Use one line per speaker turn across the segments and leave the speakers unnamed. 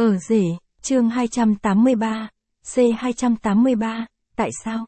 Ở rể, chương 283, C283, tại sao?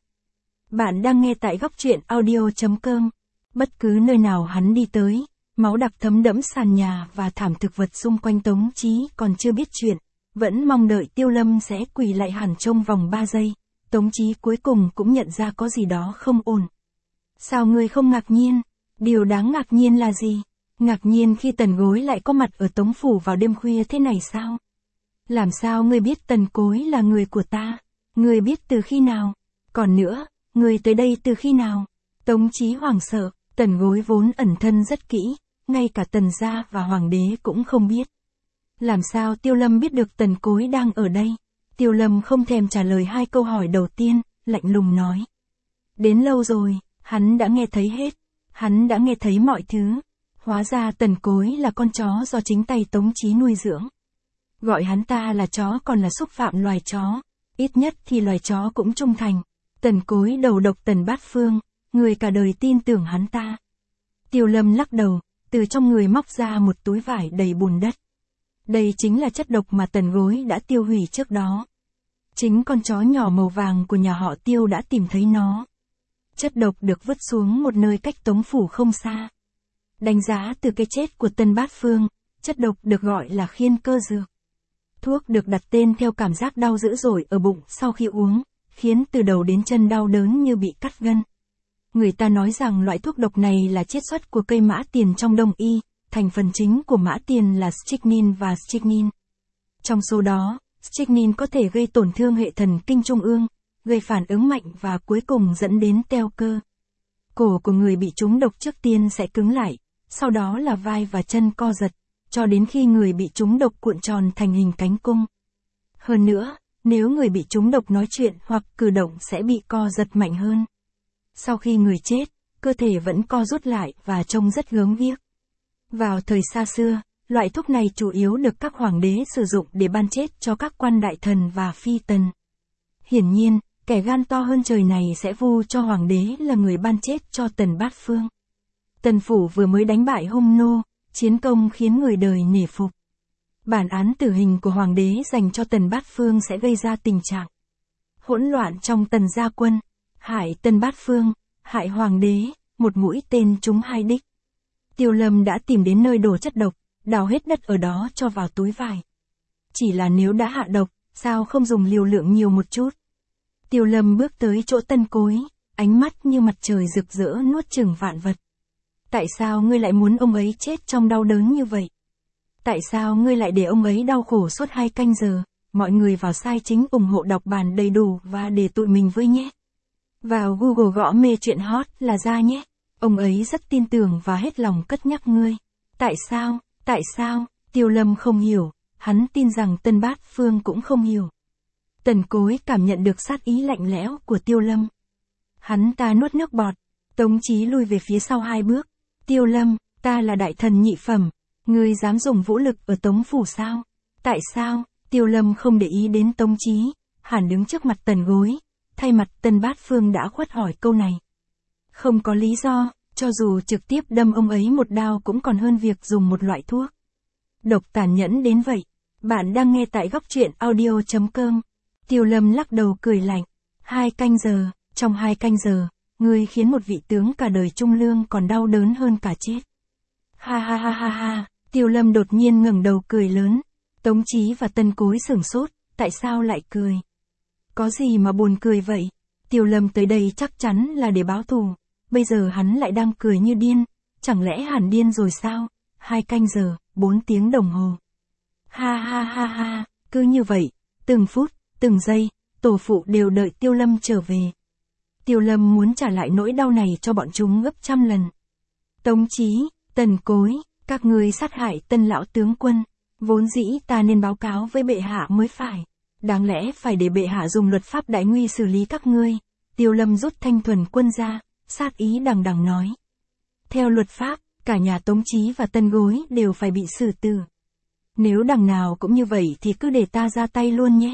Bạn đang nghe tại góc truyện audio.com. Bất cứ nơi nào hắn đi tới, máu đặc thấm đẫm sàn nhà và thảm thực vật xung quanh Tống Chí còn chưa biết chuyện, vẫn mong đợi Tiêu Lâm sẽ quỳ lại hẳn trong vòng 3 giây. Tống Chí cuối cùng cũng nhận ra có gì đó không ổn. Sao ngươi không ngạc nhiên? Điều đáng ngạc nhiên là gì? Ngạc nhiên khi Tần Gối lại có mặt ở Tống Phủ vào đêm khuya thế này sao? Làm sao ngươi biết Tần Cối là người của ta? Ngươi biết từ khi nào? Còn nữa, ngươi tới đây từ khi nào? Tống Chí hoảng sợ, Tần Gối vốn ẩn thân rất kỹ, ngay cả Tần gia và Hoàng đế cũng không biết. Làm sao Tiêu Lâm biết được Tần Cối đang ở đây? Tiêu Lâm không thèm trả lời hai câu hỏi đầu tiên, lạnh lùng nói. Đến lâu rồi, hắn đã nghe thấy hết. Hắn đã nghe thấy mọi thứ. Hóa ra Tần Cối là con chó do chính tay Tống Chí nuôi dưỡng. Gọi hắn ta là chó còn là xúc phạm loài chó. Ít nhất thì loài chó cũng trung thành. Tần Cối đầu độc Tần Bát Phương, người cả đời tin tưởng hắn ta. Tiêu Lâm lắc đầu, từ trong người móc ra một túi vải đầy bùn đất. Đây chính là chất độc mà Tần Gối đã tiêu hủy trước đó. Chính con chó nhỏ màu vàng của nhà họ Tiêu đã tìm thấy nó. Chất độc được vứt xuống một nơi cách Tống Phủ không xa. Đánh giá từ cái chết của Tần Bát Phương, chất độc được gọi là khiên cơ dược. Thuốc được đặt tên theo cảm giác đau dữ dội ở bụng sau khi uống, khiến từ đầu đến chân đau đớn như bị cắt gân. Người ta nói rằng loại thuốc độc này là chiết xuất của cây mã tiền trong Đông y, thành phần chính của mã tiền là strychnine và strychnine. Trong số đó, strychnine có thể gây tổn thương hệ thần kinh trung ương, gây phản ứng mạnh và cuối cùng dẫn đến teo cơ. Cổ của người bị trúng độc trước tiên sẽ cứng lại, sau đó là vai và chân co giật, cho đến khi người bị trúng độc cuộn tròn thành hình cánh cung. Hơn nữa, nếu người bị trúng độc nói chuyện hoặc cử động sẽ bị co giật mạnh hơn. Sau khi người chết, cơ thể vẫn co rút lại và trông rất gớm ghiếc. Vào thời xa xưa, loại thuốc này chủ yếu được các hoàng đế sử dụng để ban chết cho các quan đại thần và phi tần. Hiển nhiên, kẻ gan to hơn trời này sẽ vu cho hoàng đế là người ban chết cho Tần Bát Phương. Tần Phủ vừa mới đánh bại Hung Nô, chiến công khiến người đời nể phục. Bản án tử hình của hoàng đế dành cho Tần Bát Phương sẽ gây ra tình trạng hỗn loạn trong Tần gia quân, hại Tần Bát Phương, hại hoàng đế, một mũi tên trúng hai đích. Tiêu Lâm đã tìm đến nơi đổ chất độc, đào hết đất ở đó cho vào túi vải. Chỉ là nếu đã hạ độc, sao không dùng liều lượng nhiều một chút? Tiêu Lâm bước tới chỗ Tần Cối, ánh mắt như mặt trời rực rỡ nuốt chửng vạn vật. Tại sao ngươi lại muốn ông ấy chết trong đau đớn như vậy? Tại sao ngươi lại để ông ấy đau khổ suốt 2 canh giờ? Mọi người vào sai chính ủng hộ đọc bản đầy đủ và để tụi mình với nhé. Vào Google gõ mê chuyện hot là ra nhé. Ông ấy rất tin tưởng và hết lòng cất nhắc ngươi. Tại sao? Tại sao? Tiêu Lâm không hiểu, hắn tin rằng Tần Bát Phương cũng không hiểu. Tần Cối cảm nhận được sát ý lạnh lẽo của Tiêu Lâm. Hắn ta nuốt nước bọt, Tống Chí lùi về phía sau 2 bước. Tiêu Lâm, ta là đại thần nhị phẩm, ngươi dám dùng vũ lực ở Tống Phủ sao? Tại sao? Tiêu Lâm không để ý đến Tống Chí, hẳn đứng trước mặt Tần Gối, thay mặt Tần Bát Phương đã khuất hỏi câu này. Không có lý do, cho dù trực tiếp đâm ông ấy một đao cũng còn hơn việc dùng một loại thuốc độc tàn nhẫn đến vậy. Bạn đang nghe tại góc truyện audio.com. Tiêu Lâm lắc đầu cười lạnh. 2 canh giờ, trong 2 canh giờ, ngươi khiến một vị tướng cả đời trung lương còn đau đớn hơn cả chết. Ha ha ha ha ha, Tiêu Lâm đột nhiên ngẩng đầu cười lớn. Tống Chí và Tần Cối sửng sốt, tại sao lại cười? Có gì mà buồn cười vậy? Tiêu Lâm tới đây chắc chắn là để báo thù, bây giờ hắn lại đang cười như điên, chẳng lẽ hẳn điên rồi sao? 2 canh giờ, 4 tiếng đồng hồ. Ha ha ha ha, cứ như vậy, từng phút, từng giây, tổ phụ đều đợi Tiêu Lâm trở về. Tiêu Lâm muốn trả lại nỗi đau này cho bọn chúng gấp trăm lần. Tống Chí, Tần Cối, các ngươi sát hại Tân lão tướng quân, vốn dĩ ta nên báo cáo với bệ hạ mới phải. Đáng lẽ phải để bệ hạ dùng luật pháp đại nguy xử lý các ngươi. Tiêu Lâm rút thanh thuần quân ra, sát ý đằng đằng nói. Theo luật pháp, cả nhà Tống Chí và Tần Gối đều phải bị xử tử. Nếu đằng nào cũng như vậy thì cứ để ta ra tay luôn nhé.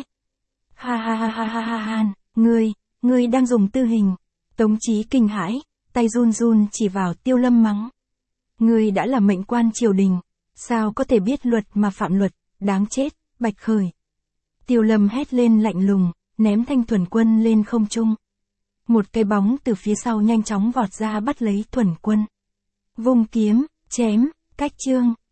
Ha ha ha ha ha ha ha, ngươi đang dùng tư hình. Tống Chí kinh hãi, tay run run chỉ vào Tiêu Lâm mắng. Ngươi đã là mệnh quan triều đình, sao có thể biết luật mà phạm luật, đáng chết, Bạch Khởi. Tiêu Lâm hét lên lạnh lùng, ném Thanh Thuần Quân lên không trung. Một cái bóng từ phía sau nhanh chóng vọt ra bắt lấy Thuần Quân. Vung kiếm, chém, cách chương.